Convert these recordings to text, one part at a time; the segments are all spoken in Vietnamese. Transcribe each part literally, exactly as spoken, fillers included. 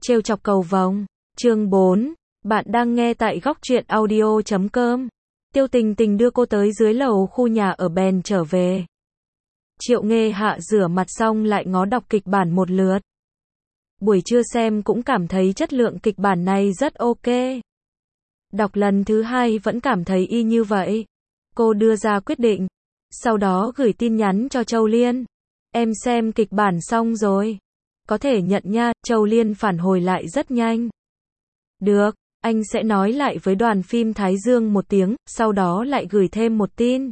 Trêu chọc cầu vồng. Chương bốn. Bạn đang nghe tại góc truyện audio chấm com. Tiêu Tình Tình đưa cô tới dưới lầu khu nhà ở bèn trở về. Triệu Nghê Hạ rửa mặt xong lại ngó đọc kịch bản một lượt. Buổi trưa xem cũng cảm thấy chất lượng kịch bản này rất ok. Đọc lần thứ hai vẫn cảm thấy y như vậy. Cô đưa ra quyết định. Sau đó gửi tin nhắn cho Châu Liên. Em xem kịch bản xong rồi. Có thể nhận nha. Châu Liên phản hồi lại rất nhanh. Được, anh sẽ nói lại với đoàn phim Thái Dương một tiếng, sau đó lại gửi thêm một tin.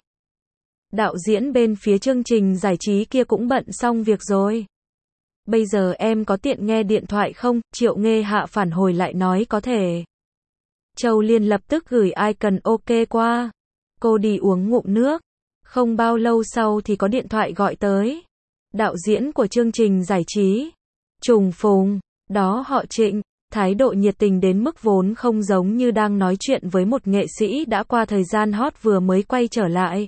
Đạo diễn bên phía chương trình giải trí kia cũng bận xong việc rồi. Bây giờ em có tiện nghe điện thoại không? Triệu Nghê Hạ phản hồi lại nói có thể. Châu Liên lập tức gửi icon ok qua. Cô đi uống ngụm nước. Không bao lâu sau thì có điện thoại gọi tới. Đạo diễn của chương trình giải trí. Trùng Phùng. Đó họ Trịnh. Thái độ nhiệt tình đến mức vốn không giống như đang nói chuyện với một nghệ sĩ đã qua thời gian hot vừa mới quay trở lại.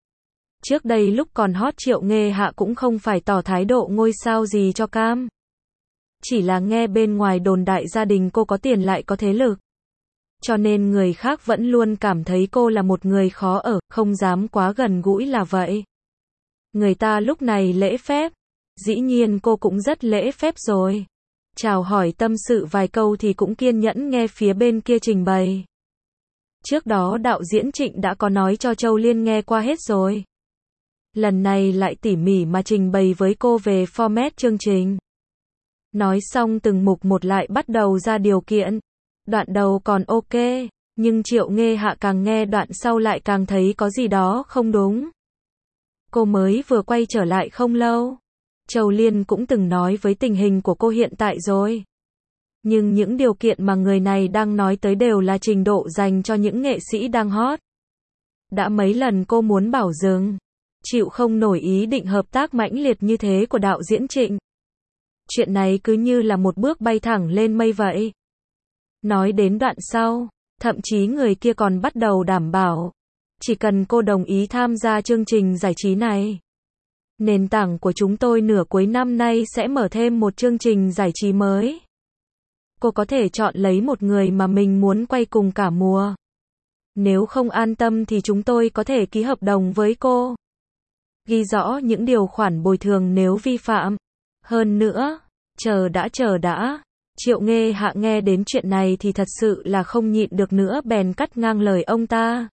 Trước đây lúc còn hot Triệu Nghê Hạ cũng không phải tỏ thái độ ngôi sao gì cho cam. Chỉ là nghe bên ngoài đồn đại gia đình cô có tiền lại có thế lực. Cho nên người khác vẫn luôn cảm thấy cô là một người khó ở, không dám quá gần gũi là vậy. Người ta lúc này lễ phép. Dĩ nhiên cô cũng rất lễ phép rồi. Chào hỏi tâm sự vài câu thì cũng kiên nhẫn nghe phía bên kia trình bày. Trước đó đạo diễn Trịnh đã có nói cho Châu Liên nghe qua hết rồi. Lần này lại tỉ mỉ mà trình bày với cô về format chương trình. Nói xong từng mục một lại bắt đầu ra điều kiện. Đoạn đầu còn ok, nhưng Triệu Nghê Hạ càng nghe đoạn sau lại càng thấy có gì đó không đúng. Cô mới vừa quay trở lại không lâu. Châu Liên cũng từng nói với tình hình của cô hiện tại rồi. Nhưng những điều kiện mà người này đang nói tới đều là trình độ dành cho những nghệ sĩ đang hot. Đã mấy lần cô muốn bảo dừng. Chịu không nổi ý định hợp tác mãnh liệt như thế của đạo diễn Trịnh. Chuyện này cứ như là một bước bay thẳng lên mây vậy. Nói đến đoạn sau, thậm chí người kia còn bắt đầu đảm bảo. Chỉ cần cô đồng ý tham gia chương trình giải trí này. Nền tảng của chúng tôi nửa cuối năm nay sẽ mở thêm một chương trình giải trí mới. Cô có thể chọn lấy một người mà mình muốn quay cùng cả mùa. Nếu không an tâm thì chúng tôi có thể ký hợp đồng với cô. Ghi rõ những điều khoản bồi thường nếu vi phạm. Hơn nữa, chờ đã chờ đã. Triệu Nghê Hạ nghe đến chuyện này thì thật sự là không nhịn được nữa bèn cắt ngang lời ông ta.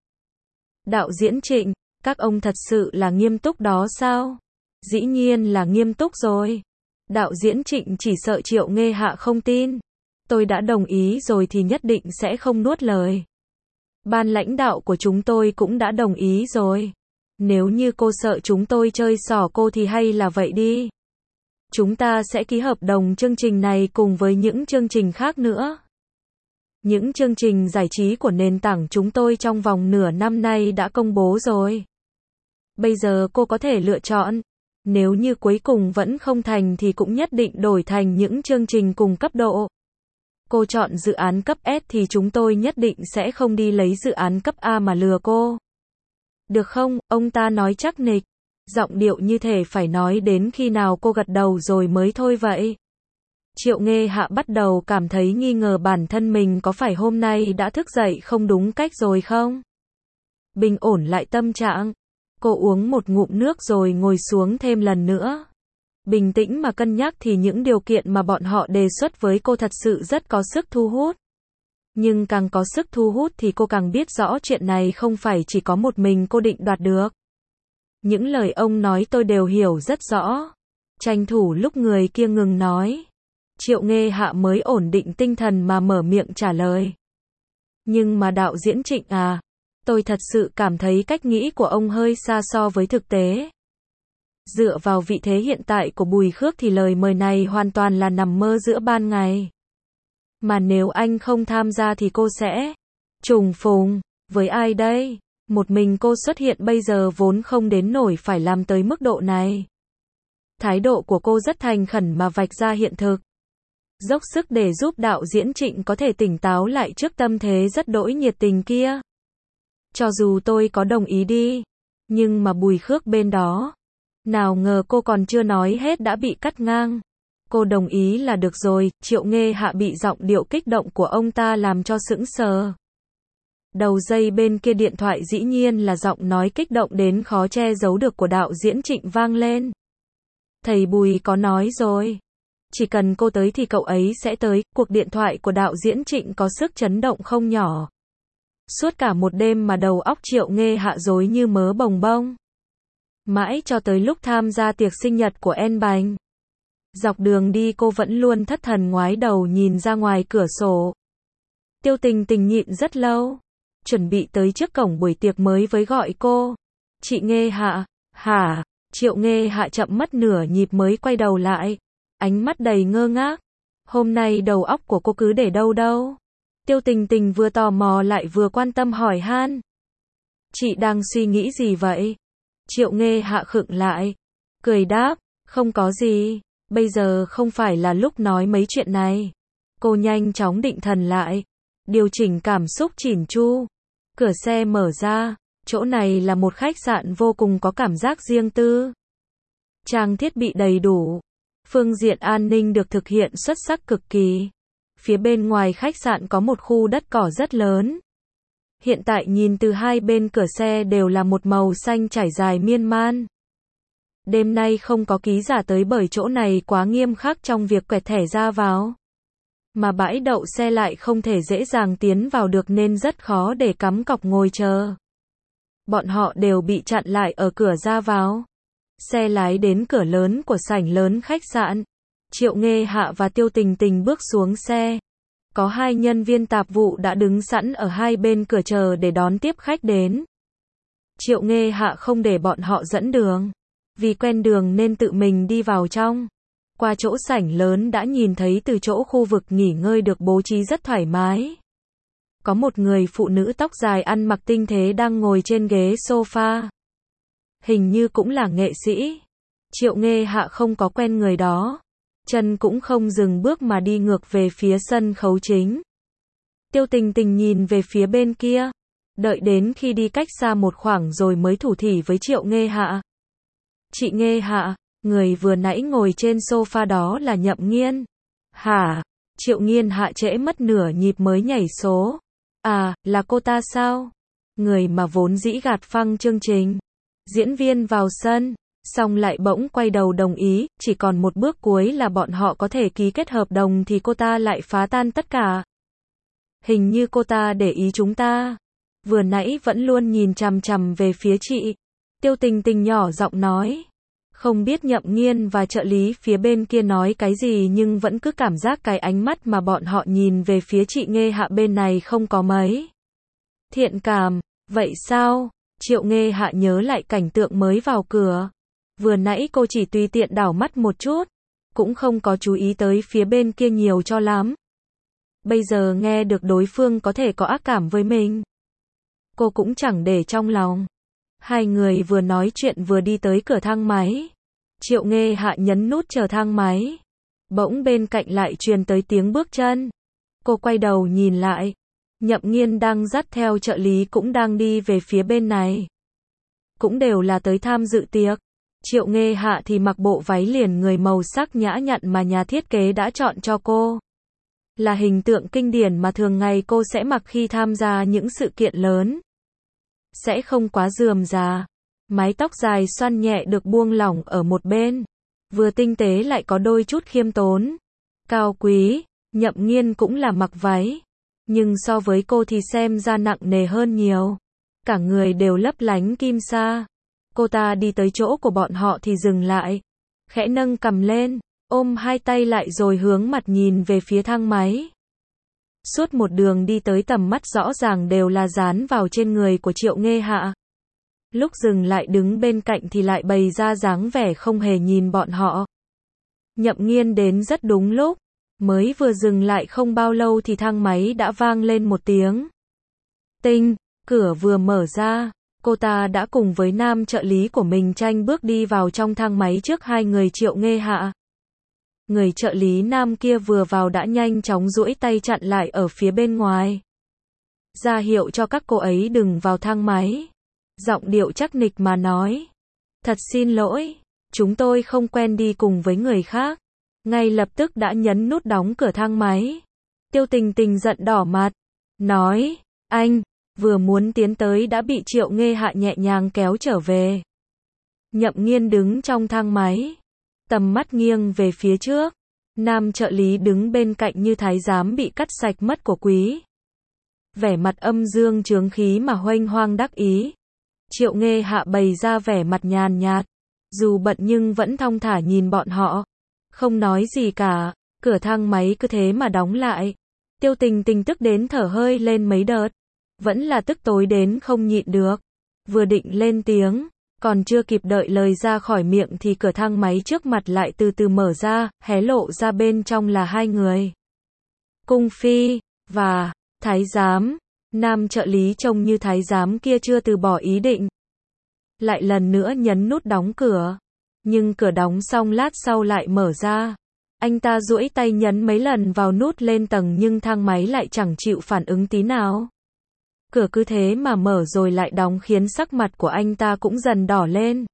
Đạo diễn Trịnh, các ông thật sự là nghiêm túc đó sao? Dĩ nhiên là nghiêm túc rồi. Đạo diễn Trịnh chỉ sợ Triệu Nghê Hạ không tin. Tôi đã đồng ý rồi thì nhất định sẽ không nuốt lời. Ban lãnh đạo của chúng tôi cũng đã đồng ý rồi. Nếu như cô sợ chúng tôi chơi xỏ cô thì hay là vậy đi. Chúng ta sẽ ký hợp đồng chương trình này cùng với những chương trình khác nữa. Những chương trình giải trí của nền tảng chúng tôi trong vòng nửa năm nay đã công bố rồi. Bây giờ cô có thể lựa chọn. Nếu như cuối cùng vẫn không thành thì cũng nhất định đổi thành những chương trình cùng cấp độ. Cô chọn dự án cấp S thì chúng tôi nhất định sẽ không đi lấy dự án cấp A mà lừa cô. Được không? Ông ta nói chắc nịch. Giọng điệu như thể phải nói đến khi nào cô gật đầu rồi mới thôi vậy. Triệu Nghê Hạ bắt đầu cảm thấy nghi ngờ bản thân mình có phải hôm nay đã thức dậy không đúng cách rồi không? Bình ổn lại tâm trạng. Cô uống một ngụm nước rồi ngồi xuống thêm lần nữa. Bình tĩnh mà cân nhắc thì những điều kiện mà bọn họ đề xuất với cô thật sự rất có sức thu hút. Nhưng càng có sức thu hút thì cô càng biết rõ chuyện này không phải chỉ có một mình cô định đoạt được. Những lời ông nói tôi đều hiểu rất rõ. Tranh thủ lúc người kia ngừng nói. Triệu Nghê Hạ mới ổn định tinh thần mà mở miệng trả lời. Nhưng mà đạo diễn Trịnh à, tôi thật sự cảm thấy cách nghĩ của ông hơi xa so với thực tế. Dựa vào vị thế hiện tại của Bùi Khước thì lời mời này hoàn toàn là nằm mơ giữa ban ngày. Mà nếu anh không tham gia thì cô sẽ trùng phùng với ai đây? Một mình cô xuất hiện bây giờ vốn không đến nổi phải làm tới mức độ này. Thái độ của cô rất thành khẩn mà vạch ra hiện thực. Dốc sức để giúp đạo diễn Trịnh có thể tỉnh táo lại trước tâm thế rất đỗi nhiệt tình kia. Cho dù tôi có đồng ý đi, nhưng mà Bùi Khước bên đó. Nào ngờ cô còn chưa nói hết đã bị cắt ngang. Cô đồng ý là được rồi, Triệu Nghê Hạ bị giọng điệu kích động của ông ta làm cho sững sờ. Đầu dây bên kia điện thoại dĩ nhiên là giọng nói kích động đến khó che giấu được của đạo diễn Trịnh vang lên. Thầy Bùi có nói rồi. Chỉ cần cô tới thì cậu ấy sẽ tới. Cuộc điện thoại của đạo diễn Trịnh có sức chấn động không nhỏ. Suốt cả một đêm mà đầu óc Triệu Nghê Hạ rối như mớ bồng bông. Mãi cho tới lúc tham gia tiệc sinh nhật của En Bành. Dọc đường đi cô vẫn luôn thất thần ngoái đầu nhìn ra ngoài cửa sổ. Tiêu Tình Tình nhịn rất lâu. Chuẩn bị tới trước cổng buổi tiệc mới với gọi cô. Chị Nghê Hạ, hả? Triệu Nghê Hạ chậm mất nửa nhịp mới quay đầu lại. Ánh mắt đầy ngơ ngác. Hôm nay đầu óc của cô cứ để đâu đâu? Tiêu Tình Tình vừa tò mò lại vừa quan tâm hỏi han. Chị đang suy nghĩ gì vậy? Triệu Nghê Hạ khựng lại. Cười đáp, không có gì. Bây giờ không phải là lúc nói mấy chuyện này. Cô nhanh chóng định thần lại. Điều chỉnh cảm xúc chỉn chu. Cửa xe mở ra. Chỗ này là một khách sạn vô cùng có cảm giác riêng tư. Trang thiết bị đầy đủ. Phương diện an ninh được thực hiện xuất sắc cực kỳ. Phía bên ngoài khách sạn có một khu đất cỏ rất lớn. Hiện tại nhìn từ hai bên cửa xe đều là một màu xanh trải dài miên man. Đêm nay không có ký giả tới bởi chỗ này quá nghiêm khắc trong việc quẹt thẻ ra vào. Mà bãi đậu xe lại không thể dễ dàng tiến vào được nên rất khó để cắm cọc ngồi chờ. Bọn họ đều bị chặn lại ở cửa ra vào. Xe lái đến cửa lớn của sảnh lớn khách sạn. Triệu Nghê Hạ và Tiêu Tình Tình bước xuống xe. Có hai nhân viên tạp vụ đã đứng sẵn ở hai bên cửa chờ để đón tiếp khách đến. Triệu Nghê Hạ không để bọn họ dẫn đường. Vì quen đường nên tự mình đi vào trong. Qua chỗ sảnh lớn đã nhìn thấy từ chỗ khu vực nghỉ ngơi được bố trí rất thoải mái. Có một người phụ nữ tóc dài ăn mặc tinh tế đang ngồi trên ghế sofa. Hình như cũng là nghệ sĩ. Triệu Nghê Hạ không có quen người đó. Chân cũng không dừng bước mà đi ngược về phía sân khấu chính. Tiêu Tình Tình nhìn về phía bên kia. Đợi đến khi đi cách xa một khoảng rồi mới thủ thỉ với Triệu Nghê Hạ. Chị Nghê Hạ, người vừa nãy ngồi trên sofa đó là Nhậm Nghiên. Hả? Triệu Nghiên Hạ trễ mất nửa nhịp mới nhảy số. À, là cô ta sao? Người mà vốn dĩ gạt phăng chương trình. Diễn viên vào sân, xong lại bỗng quay đầu đồng ý, chỉ còn một bước cuối là bọn họ có thể ký kết hợp đồng thì cô ta lại phá tan tất cả. Hình như cô ta để ý chúng ta. Vừa nãy vẫn luôn nhìn chằm chằm về phía chị. Tiêu Tình Tình nhỏ giọng nói. Không biết Nhậm Nghiên và trợ lý phía bên kia nói cái gì nhưng vẫn cứ cảm giác cái ánh mắt mà bọn họ nhìn về phía chị Nghê Hạ bên này không có mấy thiện cảm. Vậy sao? Triệu Nghê Hạ nhớ lại cảnh tượng mới vào cửa. Vừa nãy cô chỉ tùy tiện đảo mắt một chút. Cũng không có chú ý tới phía bên kia nhiều cho lắm. Bây giờ nghe được đối phương có thể có ác cảm với mình. Cô cũng chẳng để trong lòng. Hai người vừa nói chuyện vừa đi tới cửa thang máy. Triệu Nghê Hạ nhấn nút chờ thang máy. Bỗng bên cạnh lại truyền tới tiếng bước chân. Cô quay đầu nhìn lại. Nhậm Nghiên đang dắt theo trợ lý cũng đang đi về phía bên này. Cũng đều là tới tham dự tiệc. Triệu Nghê Hạ thì mặc bộ váy liền người màu sắc nhã nhặn mà nhà thiết kế đã chọn cho cô. Là hình tượng kinh điển mà thường ngày cô sẽ mặc khi tham gia những sự kiện lớn. Sẽ không quá rườm rà. Mái tóc dài xoăn nhẹ được buông lỏng ở một bên. Vừa tinh tế lại có đôi chút khiêm tốn. Cao quý, Nhậm Nghiên cũng là mặc váy. Nhưng so với cô thì xem ra nặng nề hơn nhiều. Cả người đều lấp lánh kim sa. Cô ta đi tới chỗ của bọn họ thì dừng lại. Khẽ nâng cằm lên, ôm hai tay lại rồi hướng mặt nhìn về phía thang máy. Suốt một đường đi tới tầm mắt rõ ràng đều là dán vào trên người của Triệu Nghê Hạ. Lúc dừng lại đứng bên cạnh thì lại bày ra dáng vẻ không hề nhìn bọn họ. Nhậm Nghiên đến rất đúng lúc. Mới vừa dừng lại không bao lâu thì thang máy đã vang lên một tiếng. Tinh, cửa vừa mở ra. Cô ta đã cùng với nam trợ lý của mình tranh bước đi vào trong thang máy trước hai người Triệu Nghê Hạ. Người trợ lý nam kia vừa vào đã nhanh chóng duỗi tay chặn lại ở phía bên ngoài. Ra hiệu cho các cô ấy đừng vào thang máy. Giọng điệu chắc nịch mà nói. Thật xin lỗi, chúng tôi không quen đi cùng với người khác. ngay lập tức đã nhấn nút đóng cửa thang máy. Tiêu Tình Tình giận đỏ mặt, nói, anh, vừa muốn tiến tới đã bị Triệu Nghê Hạ nhẹ nhàng kéo trở về. Nhậm Nghiên đứng trong thang máy, tầm mắt nghiêng về phía trước. Nam trợ lý đứng bên cạnh như thái giám bị cắt sạch mất của quý. Vẻ mặt âm dương chướng khí mà huênh hoang đắc ý. Triệu Nghê Hạ bày ra vẻ mặt nhàn nhạt, dù bận nhưng vẫn thong thả nhìn bọn họ, không nói gì cả. Cửa thang máy cứ thế mà đóng lại. Tiêu Tình Tình tức đến thở hơi lên mấy đợt, vẫn là tức tối đến không nhịn được. Vừa định lên tiếng, còn chưa kịp đợi lời ra khỏi miệng thì cửa thang máy trước mặt lại từ từ mở ra, hé lộ ra bên trong là hai người. Cung phi và thái giám. Nam trợ lý trông như thái giám kia chưa từ bỏ ý định, lại lần nữa nhấn nút đóng cửa, nhưng cửa đóng xong lát sau lại mở ra. Anh ta duỗi tay nhấn mấy lần vào nút lên tầng nhưng thang máy lại chẳng chịu phản ứng tí nào. Cửa cứ thế mà mở rồi lại đóng khiến sắc mặt của anh ta cũng dần đỏ lên.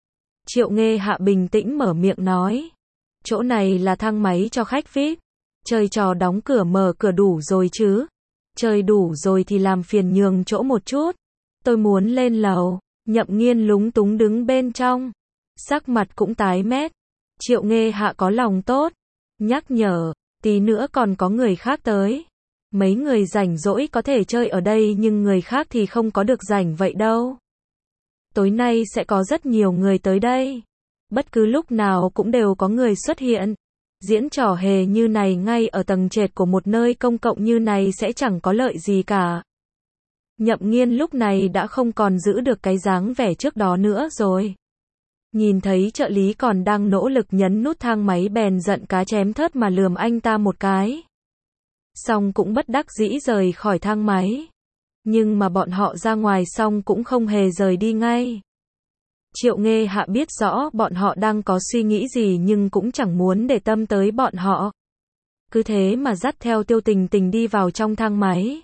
Triệu Nghê Hạ bình tĩnh mở miệng nói, chỗ này là thang máy cho khách vi ai pi, chơi trò đóng cửa mở cửa đủ rồi chứ. Chơi đủ rồi thì làm phiền nhường chỗ một chút, tôi muốn lên lầu. Nhậm Nghiên lúng túng đứng bên trong, sắc mặt cũng tái mét. Triệu Nghê Hạ có lòng tốt, nhắc nhở, tí nữa còn có người khác tới. Mấy người rảnh rỗi có thể chơi ở đây nhưng người khác thì không có được rảnh vậy đâu. Tối nay sẽ có rất nhiều người tới đây. Bất cứ lúc nào cũng đều có người xuất hiện. Diễn trò hề như này ngay ở tầng trệt của một nơi công cộng như này sẽ chẳng có lợi gì cả. Nhậm Nghiên lúc này đã không còn giữ được cái dáng vẻ trước đó nữa rồi. Nhìn thấy trợ lý còn đang nỗ lực nhấn nút thang máy bèn giận cá chém thớt mà lườm anh ta một cái. Xong cũng bất đắc dĩ rời khỏi thang máy. Nhưng mà bọn họ ra ngoài xong cũng không hề rời đi ngay. Triệu Nghê Hạ biết rõ bọn họ đang có suy nghĩ gì nhưng cũng chẳng muốn để tâm tới bọn họ. Cứ thế mà dắt theo Tiêu Tình Tình đi vào trong thang máy.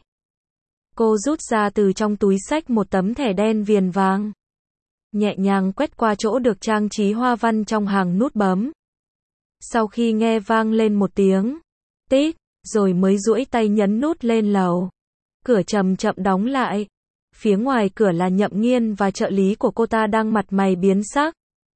Cô rút ra từ trong túi xách một tấm thẻ đen viền vàng. Nhẹ nhàng quét qua chỗ được trang trí hoa văn trong hàng nút bấm. Sau khi nghe vang lên một tiếng tít, rồi mới duỗi tay nhấn nút lên lầu. Cửa chậm chậm đóng lại. Phía ngoài cửa là Nhậm Nghiên và trợ lý của cô ta đang mặt mày biến sắc.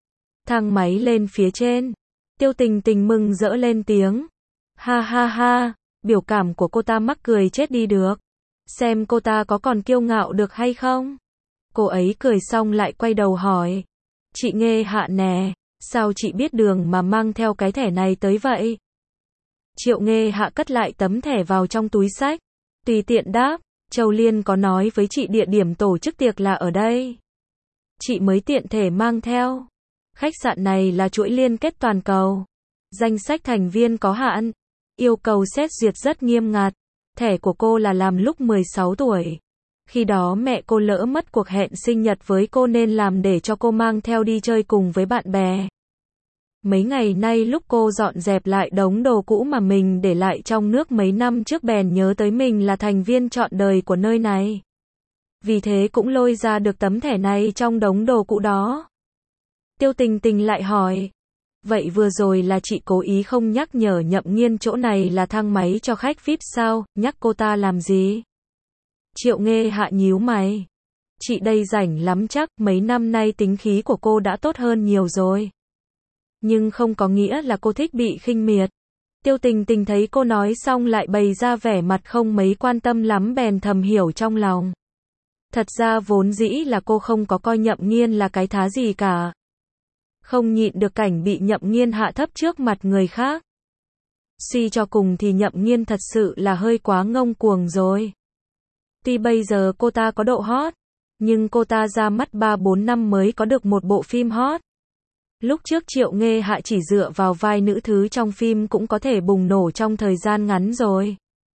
Thang máy lên phía trên. Tiêu Tình Tình mừng rỡ lên tiếng. Ha ha ha, biểu cảm của cô ta mắc cười chết đi được. Xem cô ta có còn kiêu ngạo được hay không? Cô ấy cười xong lại quay đầu hỏi. Chị Nghê Hạ nè, sao chị biết đường mà mang theo cái thẻ này tới vậy? Triệu Nghê Hạ cất lại tấm thẻ vào trong túi xách. Tùy tiện đáp, Châu Liên có nói với chị địa điểm tổ chức tiệc là ở đây. Chị mới tiện thể mang theo. Khách sạn này là chuỗi liên kết toàn cầu. Danh sách thành viên có hạn. Yêu cầu xét duyệt rất nghiêm ngặt. Thẻ của cô là làm lúc mười sáu tuổi. Khi đó mẹ cô lỡ mất cuộc hẹn sinh nhật với cô nên làm để cho cô mang theo đi chơi cùng với bạn bè. Mấy ngày nay lúc cô dọn dẹp lại đống đồ cũ mà mình để lại trong nước mấy năm trước bèn nhớ tới mình là thành viên trọn đời của nơi này. Vì thế cũng lôi ra được tấm thẻ này trong đống đồ cũ đó. Tiêu Tình Tình lại hỏi. Vậy vừa rồi là chị cố ý không nhắc nhở Nhậm Nghiên chỗ này là thang máy cho khách vi ai pi sao, nhắc cô ta làm gì? Triệu Nghê Hạ nhíu mày. Chị đây rảnh lắm chắc, mấy năm nay tính khí của cô đã tốt hơn nhiều rồi. Nhưng không có nghĩa là cô thích bị khinh miệt. Tiêu Tình Tình thấy cô nói xong lại bày ra vẻ mặt không mấy quan tâm lắm bèn thầm hiểu trong lòng. Thật ra vốn dĩ là cô không có coi Nhậm Nghiên là cái thá gì cả. Không nhịn được cảnh bị Nhậm Nghiên hạ thấp trước mặt người khác. Suy cho cùng thì Nhậm Nghiên thật sự là hơi quá ngông cuồng rồi. Tuy bây giờ cô ta có độ hot, nhưng cô ta ra mắt ba bốn năm mới có được một bộ phim hot. Lúc trước Triệu Nghê Hạ chỉ dựa vào vai nữ thứ trong phim cũng có thể bùng nổ trong thời gian ngắn rồi.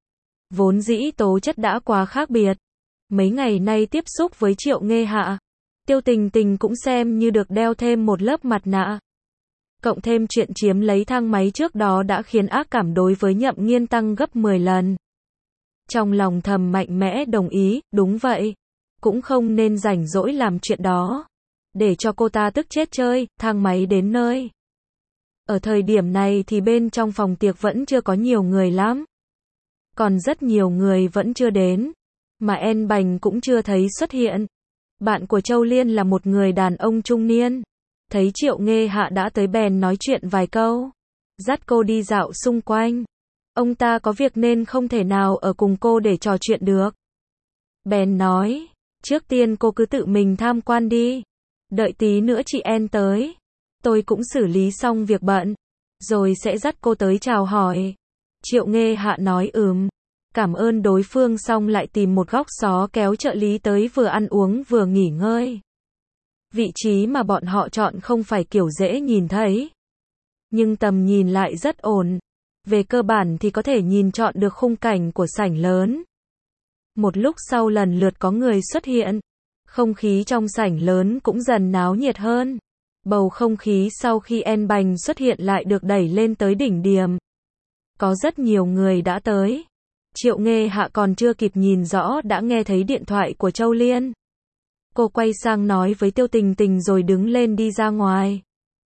Vốn dĩ tố chất đã quá khác biệt. Mấy ngày nay tiếp xúc với Triệu Nghê Hạ, Tiêu Tình Tình cũng xem như được đeo thêm một lớp mặt nạ. Cộng thêm chuyện chiếm lấy thang máy trước đó đã khiến ác cảm đối với Nhậm Nghiên tăng gấp mười lần. Trong lòng thầm mạnh mẽ đồng ý, đúng vậy. Cũng không nên rảnh rỗi làm chuyện đó. Để cho cô ta tức chết chơi, thang máy đến nơi. Ở thời điểm này thì bên trong phòng tiệc vẫn chưa có nhiều người lắm. Còn rất nhiều người vẫn chưa đến. Mà En Bành cũng chưa thấy xuất hiện. Bạn của Châu Liên là một người đàn ông trung niên. Thấy Triệu Nghê Hạ đã tới bèn nói chuyện vài câu. Dắt cô đi dạo xung quanh. Ông ta có việc nên không thể nào ở cùng cô để trò chuyện được. Bèn nói, trước tiên cô cứ tự mình tham quan đi. Đợi tí nữa chị En tới. Tôi cũng xử lý xong việc bận. Rồi sẽ dắt cô tới chào hỏi. Triệu Nghê Hạ nói ừm. Cảm ơn đối phương xong lại tìm một góc xó kéo trợ lý tới vừa ăn uống vừa nghỉ ngơi. Vị trí mà bọn họ chọn không phải kiểu dễ nhìn thấy. Nhưng tầm nhìn lại rất ổn. Về cơ bản thì có thể nhìn trọn được khung cảnh của sảnh lớn. Một lúc sau lần lượt có người xuất hiện. Không khí trong sảnh lớn cũng dần náo nhiệt hơn. Bầu không khí sau khi En Bành xuất hiện lại được đẩy lên tới đỉnh điểm. Có rất nhiều người đã tới. Triệu Nghê Hạ còn chưa kịp nhìn rõ đã nghe thấy điện thoại của Châu Liên. Cô quay sang nói với Tiêu Tình Tình rồi đứng lên đi ra ngoài.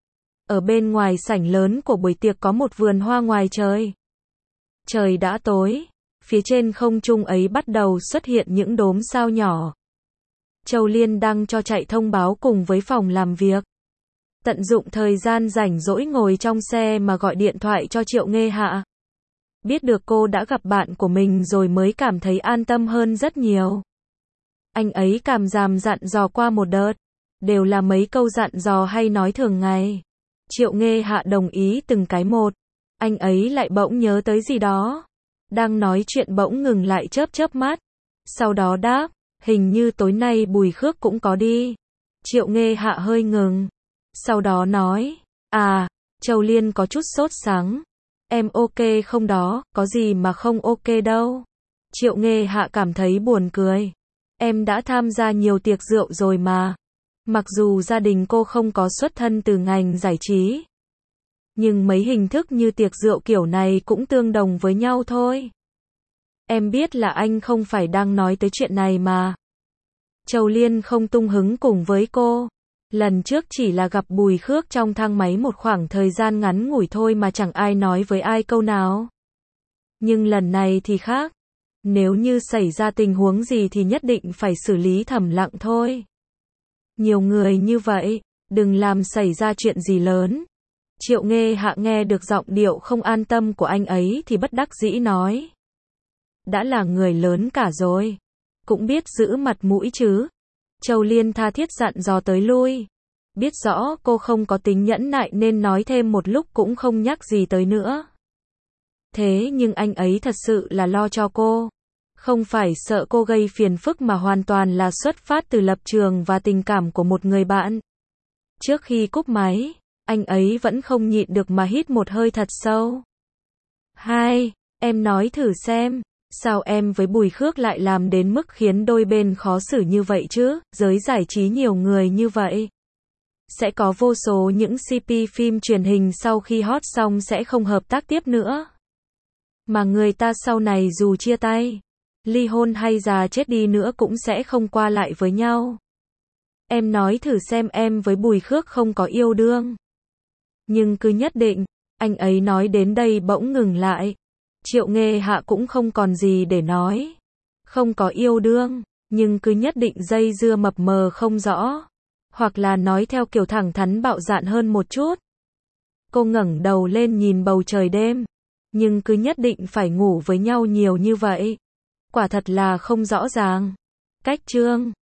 Ở bên ngoài sảnh lớn của buổi tiệc có một vườn hoa ngoài trời. Trời đã tối. Phía trên không trung ấy bắt đầu xuất hiện những đốm sao nhỏ. Châu Liên đang cho chạy thông báo cùng với phòng làm việc. Tận dụng thời gian rảnh rỗi ngồi trong xe mà gọi điện thoại cho Triệu Nghê Hạ. Biết được cô đã gặp bạn của mình rồi mới cảm thấy an tâm hơn rất nhiều. Anh ấy cảm giảm dặn dò qua một đợt. Đều là mấy câu dặn dò hay nói thường ngày. Triệu Nghê Hạ đồng ý từng cái một. Anh ấy lại bỗng nhớ tới gì đó. Đang nói chuyện bỗng ngừng lại chớp chớp mắt. Sau đó đáp, hình như tối nay Bùi Khước cũng có đi. Triệu Nghê Hạ hơi ngừng. Sau đó nói, à, Châu Liên có chút sốt sắng. Em ok không đó, có gì mà không ok đâu. Triệu Nghê Hạ cảm thấy buồn cười. Em đã tham gia nhiều tiệc rượu rồi mà. Mặc dù gia đình cô không có xuất thân từ ngành giải trí. Nhưng mấy hình thức như tiệc rượu kiểu này cũng tương đồng với nhau thôi. Em biết là anh không phải đang nói tới chuyện này mà. Châu Liên không tung hứng cùng với cô. Lần trước chỉ là gặp Bùi Khước trong thang máy một khoảng thời gian ngắn ngủi thôi mà chẳng ai nói với ai câu nào. Nhưng lần này thì khác. Nếu như xảy ra tình huống gì thì nhất định phải xử lý thầm lặng thôi. Nhiều người như vậy, đừng làm xảy ra chuyện gì lớn. Triệu Nghê Hạ nghe được giọng điệu không an tâm của anh ấy thì bất đắc dĩ nói. Đã là người lớn cả rồi. Cũng biết giữ mặt mũi chứ. Châu Liên tha thiết dặn dò tới lui. Biết rõ cô không có tính nhẫn nại nên nói thêm một lúc cũng không nhắc gì tới nữa. Thế nhưng anh ấy thật sự là lo cho cô. Không phải sợ cô gây phiền phức mà hoàn toàn là xuất phát từ lập trường và tình cảm của một người bạn. Trước khi cúp máy, anh ấy vẫn không nhịn được mà hít một hơi thật sâu. Hai, em nói thử xem. Sao em với Bùi Khước lại làm đến mức khiến đôi bên khó xử như vậy chứ? Giới giải trí nhiều người như vậy. Sẽ có vô số những xê pê phim truyền hình sau khi hot xong sẽ không hợp tác tiếp nữa. Mà người ta sau này dù chia tay, ly hôn hay già chết đi nữa cũng sẽ không qua lại với nhau. Em nói thử xem em với Bùi Khước không có yêu đương. Nhưng cứ nhất định, anh ấy nói đến đây bỗng ngừng lại. Triệu Nghê Hạ cũng không còn gì để nói. Không có yêu đương, nhưng cứ nhất định dây dưa mập mờ không rõ. Hoặc là nói theo kiểu thẳng thắn bạo dạn hơn một chút. Cô ngẩng đầu lên nhìn bầu trời đêm. Nhưng cứ nhất định phải ngủ với nhau nhiều như vậy. Quả thật là không rõ ràng. Cách chương